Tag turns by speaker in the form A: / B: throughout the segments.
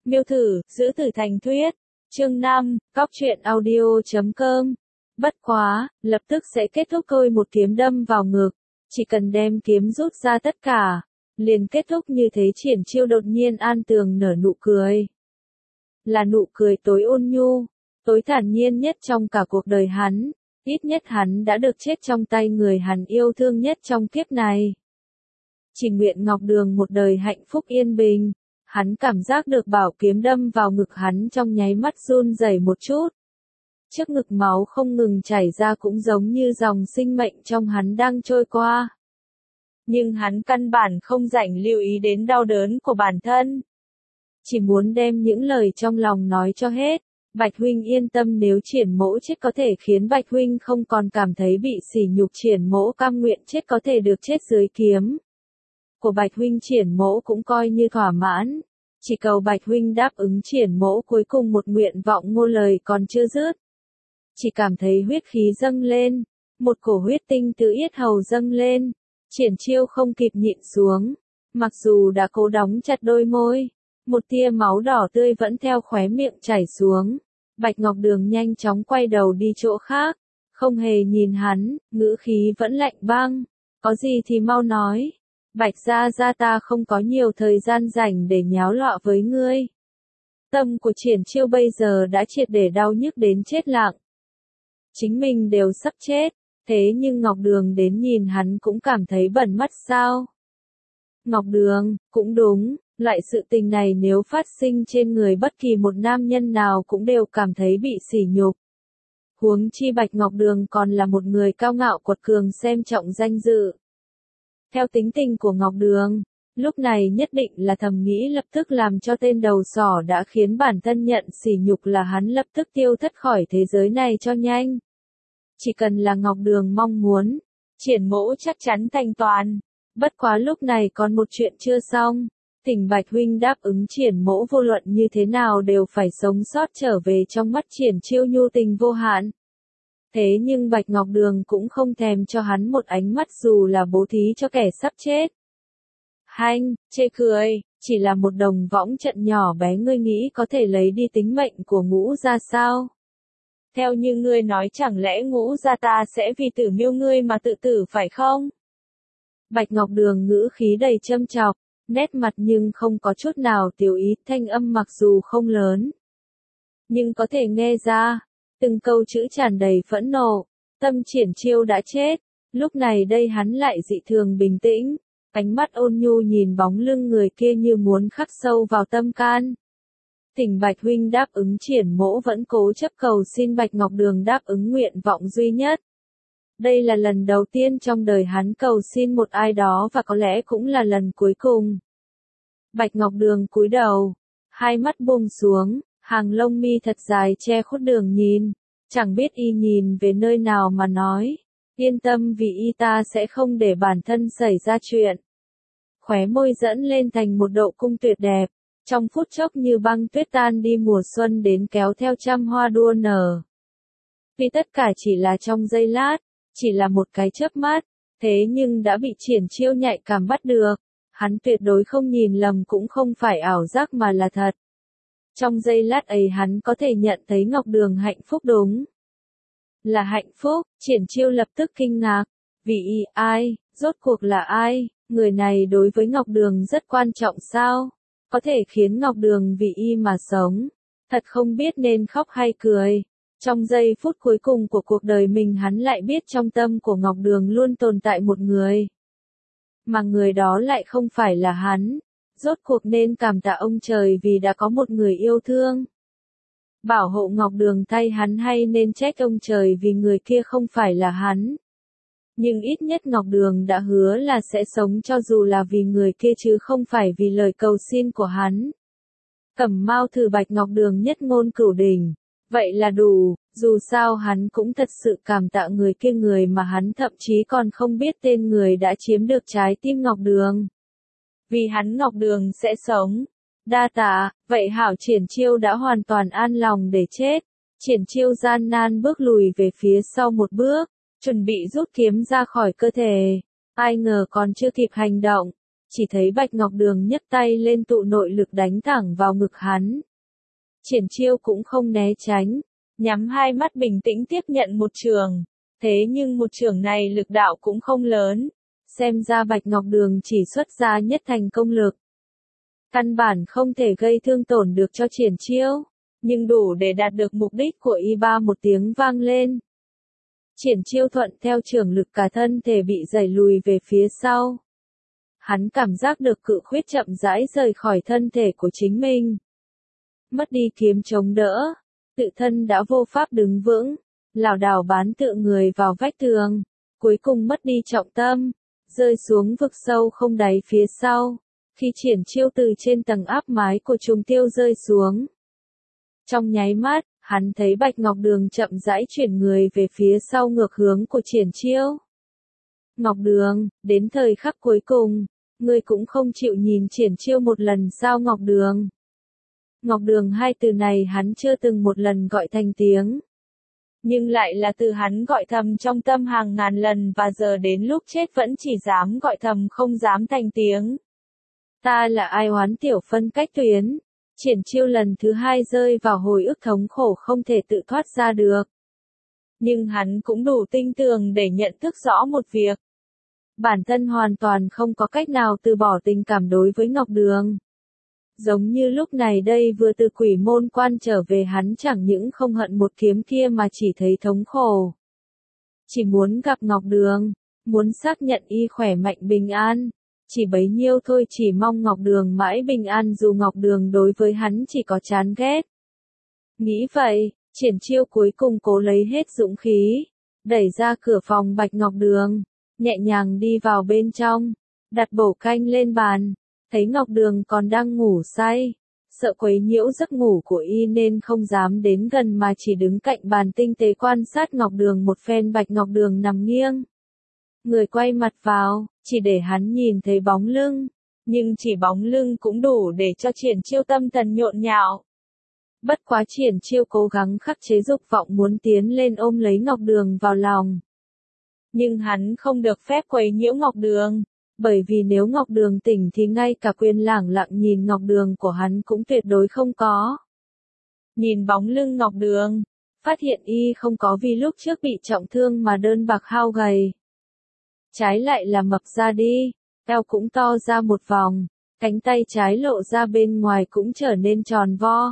A: Miêu thử, giữ tử thành thuyết. Chương 5, Cóc truyện audio.com. Bất quá, lập tức sẽ kết thúc tôi một kiếm đâm vào ngực. Chỉ cần đem kiếm rút ra tất cả, liền kết thúc như thế. Triển Chiêu đột nhiên an tường nở nụ cười. Là nụ cười tối ôn nhu, tối thản nhiên nhất trong cả cuộc đời hắn. Ít nhất hắn đã được chết trong tay người hắn yêu thương nhất trong kiếp này. Chỉ nguyện Ngọc Đường một đời hạnh phúc yên bình. Hắn cảm giác được bảo kiếm đâm vào ngực hắn trong nháy mắt run rẩy một chút. Trước ngực máu không ngừng chảy ra cũng giống như dòng sinh mệnh trong hắn đang trôi qua. Nhưng hắn căn bản không rảnh lưu ý đến đau đớn của bản thân. Chỉ muốn đem những lời trong lòng nói cho hết. Bạch huynh yên tâm, nếu Triển Mỗ chết có thể khiến Bạch huynh không còn cảm thấy bị sỉ nhục. Triển Mỗ cam nguyện chết có thể được chết dưới kiếm của Bạch huynh. Triển Mỗ cũng coi như thỏa mãn. Chỉ cầu Bạch huynh đáp ứng Triển Mỗ cuối cùng một nguyện vọng. Ngô lời còn chưa dứt, chỉ cảm thấy huyết khí dâng lên, một cổ huyết tinh từ yết hầu dâng lên. Triển Chiêu không kịp nhịn xuống, mặc dù đã cố đóng chặt đôi môi, một tia máu đỏ tươi vẫn theo khóe miệng chảy xuống. Bạch Ngọc Đường nhanh chóng quay đầu đi chỗ khác, không hề nhìn hắn, ngữ khí vẫn lạnh băng. Có gì thì mau nói. Bạch gia gia, ta không có nhiều thời gian rảnh để nháo lọ với ngươi. Tâm của Triển Chiêu bây giờ đã triệt để đau nhức đến chết lặng. Chính mình đều sắp chết, thế nhưng Ngọc Đường đến nhìn hắn cũng cảm thấy bẩn mắt sao? Ngọc Đường, cũng đúng, loại sự tình này nếu phát sinh trên người bất kỳ một nam nhân nào cũng đều cảm thấy bị sỉ nhục. Huống chi Bạch Ngọc Đường còn là một người cao ngạo quật cường xem trọng danh dự. Theo tính tình của Ngọc Đường, lúc này nhất định là thầm nghĩ lập tức làm cho tên đầu sỏ đã khiến bản thân nhận sỉ nhục là hắn lập tức tiêu thất khỏi thế giới này cho nhanh. Chỉ cần là Ngọc Đường mong muốn, Triển Mỗ chắc chắn thành toàn. Bất quá lúc này còn một chuyện chưa xong. Thỉnh Bạch huynh đáp ứng Triển Mỗ vô luận như thế nào đều phải sống sót trở về. Trong mắt Triển Chiêu nhu tình vô hạn. Thế nhưng Bạch Ngọc Đường cũng không thèm cho hắn một ánh mắt dù là bố thí cho kẻ sắp chết. Hanh, chê cười, chỉ là một đồng võng trận nhỏ bé, ngươi nghĩ có thể lấy đi tính mệnh của Ngũ gia sao? Theo như ngươi nói, chẳng lẽ Ngũ gia ta sẽ vì Tử Miêu ngươi mà tự tử phải không? Bạch Ngọc Đường ngữ khí đầy châm chọc, nét mặt nhưng không có chút nào tiểu ý. Thanh âm mặc dù không lớn, nhưng có thể nghe ra. Từng câu chữ tràn đầy phẫn nộ. Tâm Triển Chiêu đã chết, lúc này đây hắn lại dị thường bình tĩnh, ánh mắt ôn nhu nhìn bóng lưng người kia như muốn khắc sâu vào tâm can. Thỉnh Bạch huynh đáp ứng. Triển Mỗ vẫn cố chấp cầu xin Bạch Ngọc Đường đáp ứng nguyện vọng duy nhất. Đây là lần đầu tiên trong đời hắn cầu xin một ai đó và có lẽ cũng là lần cuối cùng. Bạch Ngọc Đường cúi đầu, hai mắt buông xuống. Hàng lông mi thật dài che khuất đường nhìn, chẳng biết y nhìn về nơi nào mà nói. Yên tâm, vì y ta sẽ không để bản thân xảy ra chuyện. Khóe môi dẫn lên thành một độ cung tuyệt đẹp, trong phút chốc như băng tuyết tan đi, mùa xuân đến kéo theo trăm hoa đua nở. Vì tất cả chỉ là trong giây lát, chỉ là một cái chớp mắt, thế nhưng đã bị Triển Chiêu nhạy cảm bắt được. Hắn tuyệt đối không nhìn lầm, cũng không phải ảo giác mà là thật. Trong giây lát ấy hắn có thể nhận thấy Ngọc Đường hạnh phúc, đúng là hạnh phúc. Triển Chiêu lập tức kinh ngạc, vì y ai, rốt cuộc là ai, người này đối với Ngọc Đường rất quan trọng sao, có thể khiến Ngọc Đường vì y mà sống, thật không biết nên khóc hay cười. Trong giây phút cuối cùng của cuộc đời mình hắn lại biết trong tâm của Ngọc Đường luôn tồn tại một người, mà người đó lại không phải là hắn. Rốt cuộc nên cảm tạ ông trời vì đã có một người yêu thương, bảo hộ Ngọc Đường thay hắn, hay nên trách ông trời vì người kia không phải là hắn. Nhưng ít nhất Ngọc Đường đã hứa là sẽ sống cho dù là vì người kia chứ không phải vì lời cầu xin của hắn. Cẩm Mao thử Bạch Ngọc Đường nhất ngôn cửu đỉnh, vậy là đủ. Dù sao hắn cũng thật sự cảm tạ người kia, người mà hắn thậm chí còn không biết tên, người đã chiếm được trái tim Ngọc Đường. Vì hắn Ngọc Đường sẽ sống. Đa tạ, vậy hảo. Triển Chiêu đã hoàn toàn an lòng để chết. Triển Chiêu gian nan bước lùi về phía sau một bước, chuẩn bị rút kiếm ra khỏi cơ thể. Ai ngờ còn chưa kịp hành động, chỉ thấy Bạch Ngọc Đường nhấc tay lên tụ nội lực đánh thẳng vào ngực hắn. Triển Chiêu cũng không né tránh, nhắm hai mắt bình tĩnh tiếp nhận một chưởng. Thế nhưng một chưởng này lực đạo cũng không lớn, xem ra Bạch Ngọc Đường chỉ xuất ra nhất thành công lực. Căn bản không thể gây thương tổn được cho Triển Chiêu, nhưng đủ để đạt được mục đích của y. Ba một tiếng vang lên. Triển Chiêu thuận theo chưởng lực cả thân thể bị đẩy lùi về phía sau. Hắn cảm giác được cự khuyết chậm rãi rời khỏi thân thể của chính mình. Mất đi kiếm chống đỡ, tự thân đã vô pháp đứng vững, lảo đảo bán tựa người vào vách tường, cuối cùng mất đi trọng tâm, rơi xuống vực sâu không đáy phía sau, khi Triển Chiêu từ trên tầng áp mái của trùng tiêu rơi xuống. Trong nháy mắt, hắn thấy Bạch Ngọc Đường chậm rãi chuyển người về phía sau ngược hướng của Triển Chiêu. Ngọc Đường, đến thời khắc cuối cùng, ngươi cũng không chịu nhìn Triển Chiêu một lần sao Ngọc Đường? Ngọc Đường hai từ này hắn chưa từng một lần gọi thành tiếng. Nhưng lại là từ hắn gọi thầm trong tâm hàng ngàn lần và giờ đến lúc chết vẫn chỉ dám gọi thầm không dám thành tiếng. Ta là ai oán tiểu phân cách tuyến. Triển Chiêu lần thứ hai rơi vào hồi ức thống khổ không thể tự thoát ra được. Nhưng hắn cũng đủ tinh tường để nhận thức rõ một việc. Bản thân hoàn toàn không có cách nào từ bỏ tình cảm đối với Ngọc Đường. Giống như lúc này đây vừa từ Quỷ Môn Quan trở về hắn chẳng những không hận một kiếm kia mà chỉ thấy thống khổ. Chỉ muốn gặp Ngọc Đường, muốn xác nhận y khỏe mạnh bình an. Chỉ bấy nhiêu thôi, chỉ mong Ngọc Đường mãi bình an dù Ngọc Đường đối với hắn chỉ có chán ghét. Nghĩ vậy, Triển Chiêu cuối cùng cố lấy hết dũng khí, đẩy ra cửa phòng Bạch Ngọc Đường, nhẹ nhàng đi vào bên trong, đặt bổ canh lên bàn, thấy Ngọc Đường còn đang ngủ say, sợ quấy nhiễu giấc ngủ của y nên không dám đến gần mà chỉ đứng cạnh bàn tinh tế quan sát Ngọc Đường một phen. Bạch Ngọc Đường nằm nghiêng, người quay mặt vào, chỉ để hắn nhìn thấy bóng lưng, nhưng chỉ bóng lưng cũng đủ để cho Triển Chiêu tâm thần nhộn nhạo. Bất quá Triển Chiêu cố gắng khắc chế dục vọng muốn tiến lên ôm lấy Ngọc Đường vào lòng. Nhưng hắn không được phép quấy nhiễu Ngọc Đường, bởi vì nếu Ngọc Đường tỉnh thì ngay cả quyền lẳng lặng nhìn Ngọc Đường của hắn cũng tuyệt đối không có. Nhìn bóng lưng Ngọc Đường, phát hiện y không có vì lúc trước bị trọng thương mà đơn bạc hao gầy. Trái lại là mập ra đi, eo cũng to ra một vòng, cánh tay trái lộ ra bên ngoài cũng trở nên tròn vo.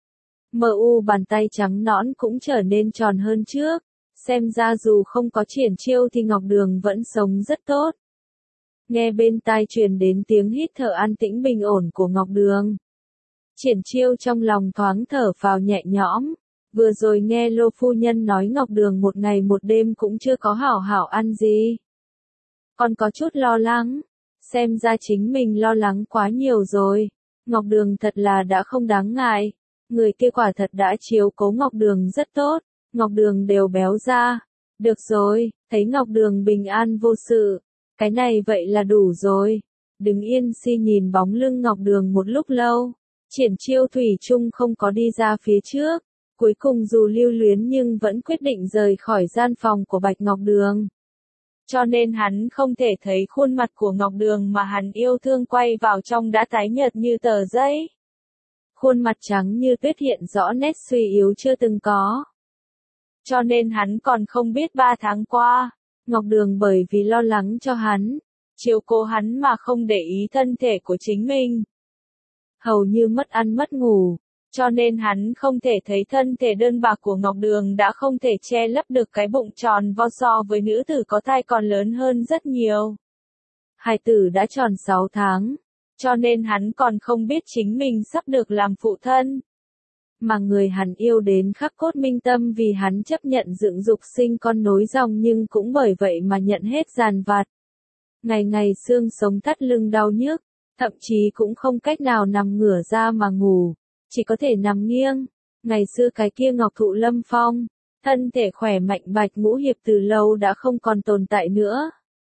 A: Bàn tay trắng nõn cũng trở nên tròn hơn trước, xem ra dù không có Triển Chiêu thì Ngọc Đường vẫn sống rất tốt. Nghe bên tai truyền đến tiếng hít thở an tĩnh bình ổn của Ngọc Đường. Triển Chiêu trong lòng thoáng thở phào nhẹ nhõm, vừa rồi nghe Lô phu nhân nói Ngọc Đường một ngày một đêm cũng chưa có hảo hảo ăn gì. Còn có chút lo lắng, xem ra chính mình lo lắng quá nhiều rồi. Ngọc Đường thật là đã không đáng ngại, người kia quả thật đã chiếu cố Ngọc Đường rất tốt, Ngọc Đường đều béo ra. Được rồi, thấy Ngọc Đường bình an vô sự, cái này vậy là đủ rồi. Đứng yên si nhìn bóng lưng Ngọc Đường một lúc lâu, Triển Chiêu thủy chung không có đi ra phía trước, cuối cùng dù lưu luyến nhưng vẫn quyết định rời khỏi gian phòng của Bạch Ngọc Đường. Cho nên hắn không thể thấy khuôn mặt của Ngọc Đường mà hắn yêu thương quay vào trong đã tái nhợt như tờ giấy. Khuôn mặt trắng như tuyết hiện rõ nét suy yếu chưa từng có. Cho nên hắn còn không biết 3 tháng qua, Ngọc Đường bởi vì lo lắng cho hắn, chiếu cố hắn mà không để ý thân thể của chính mình. Hầu như mất ăn mất ngủ, cho nên hắn không thể thấy thân thể đơn bạc của Ngọc Đường đã không thể che lấp được cái bụng tròn vo so với nữ tử có thai còn lớn hơn rất nhiều. Hài tử đã tròn 6 tháng, cho nên hắn còn không biết chính mình sắp được làm phụ thân. Mà người hắn yêu đến khắc cốt minh tâm vì hắn chấp nhận dựng dục sinh con nối dòng nhưng cũng bởi vậy mà nhận hết giàn vặt. Ngày ngày xương sống thắt lưng đau nhức, thậm chí cũng không cách nào nằm ngửa ra mà ngủ, chỉ có thể nằm nghiêng. Ngày xưa cái kia Ngọc Thụ Lâm Phong, thân thể khỏe mạnh Bạch Ngũ Hiệp từ lâu đã không còn tồn tại nữa.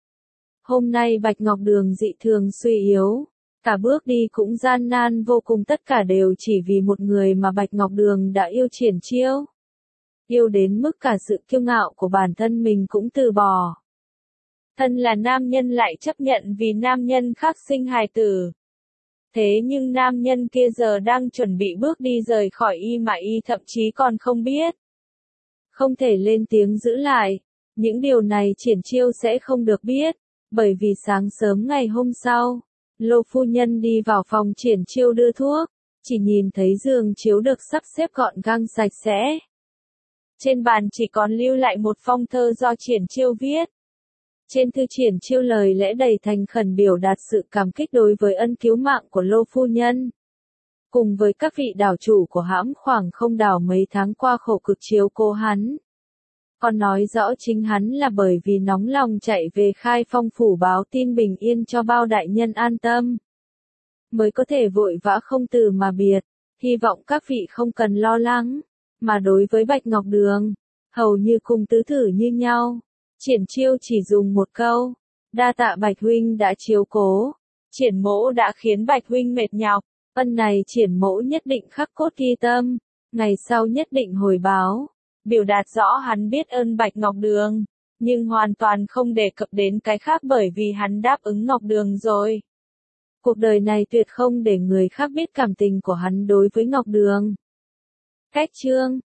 A: Hôm nay Bạch Ngọc Đường dị thường suy yếu, cả bước đi cũng gian nan vô cùng, tất cả đều chỉ vì một người mà Bạch Ngọc Đường đã yêu Triển Chiêu. Yêu đến mức cả sự kiêu ngạo của bản thân mình cũng từ bỏ. Thân là nam nhân lại chấp nhận vì nam nhân khác sinh hài tử. Thế nhưng nam nhân kia giờ đang chuẩn bị bước đi rời khỏi y mà y thậm chí còn không biết. Không thể lên tiếng giữ lại. Những điều này Triển Chiêu sẽ không được biết, bởi vì sáng sớm ngày hôm sau, Lô phu nhân đi vào phòng Triển Chiêu đưa thuốc, chỉ nhìn thấy giường chiếu được sắp xếp gọn gàng sạch sẽ. Trên bàn chỉ còn lưu lại một phong thơ do Triển Chiêu viết. Trên thư Triển Chiêu lời lẽ đầy thành khẩn biểu đạt sự cảm kích đối với ân cứu mạng của Lô phu nhân. Cùng với các vị đảo chủ của hãm Khoảng Không đảo mấy tháng qua khổ cực chiếu cố hắn. Còn nói rõ chính hắn là bởi vì nóng lòng chạy về Khai Phong phủ báo tin bình yên cho bao đại nhân an tâm. Mới có thể vội vã không từ mà biệt, hy vọng các vị không cần lo lắng. Mà đối với Bạch Ngọc Đường, hầu như cùng tứ thử như nhau. Triển Chiêu chỉ dùng một câu, đa tạ Bạch huynh đã chiếu cố. Triển mỗ đã khiến Bạch huynh mệt nhọc, ân này Triển mỗ nhất định khắc cốt ghi tâm, ngày sau nhất định hồi báo. Biểu đạt rõ hắn biết ơn Bạch Ngọc Đường, nhưng hoàn toàn không đề cập đến cái khác bởi vì hắn đáp ứng Ngọc Đường rồi. Cuộc đời này tuyệt không để người khác biết cảm tình của hắn đối với Ngọc Đường. Cách chương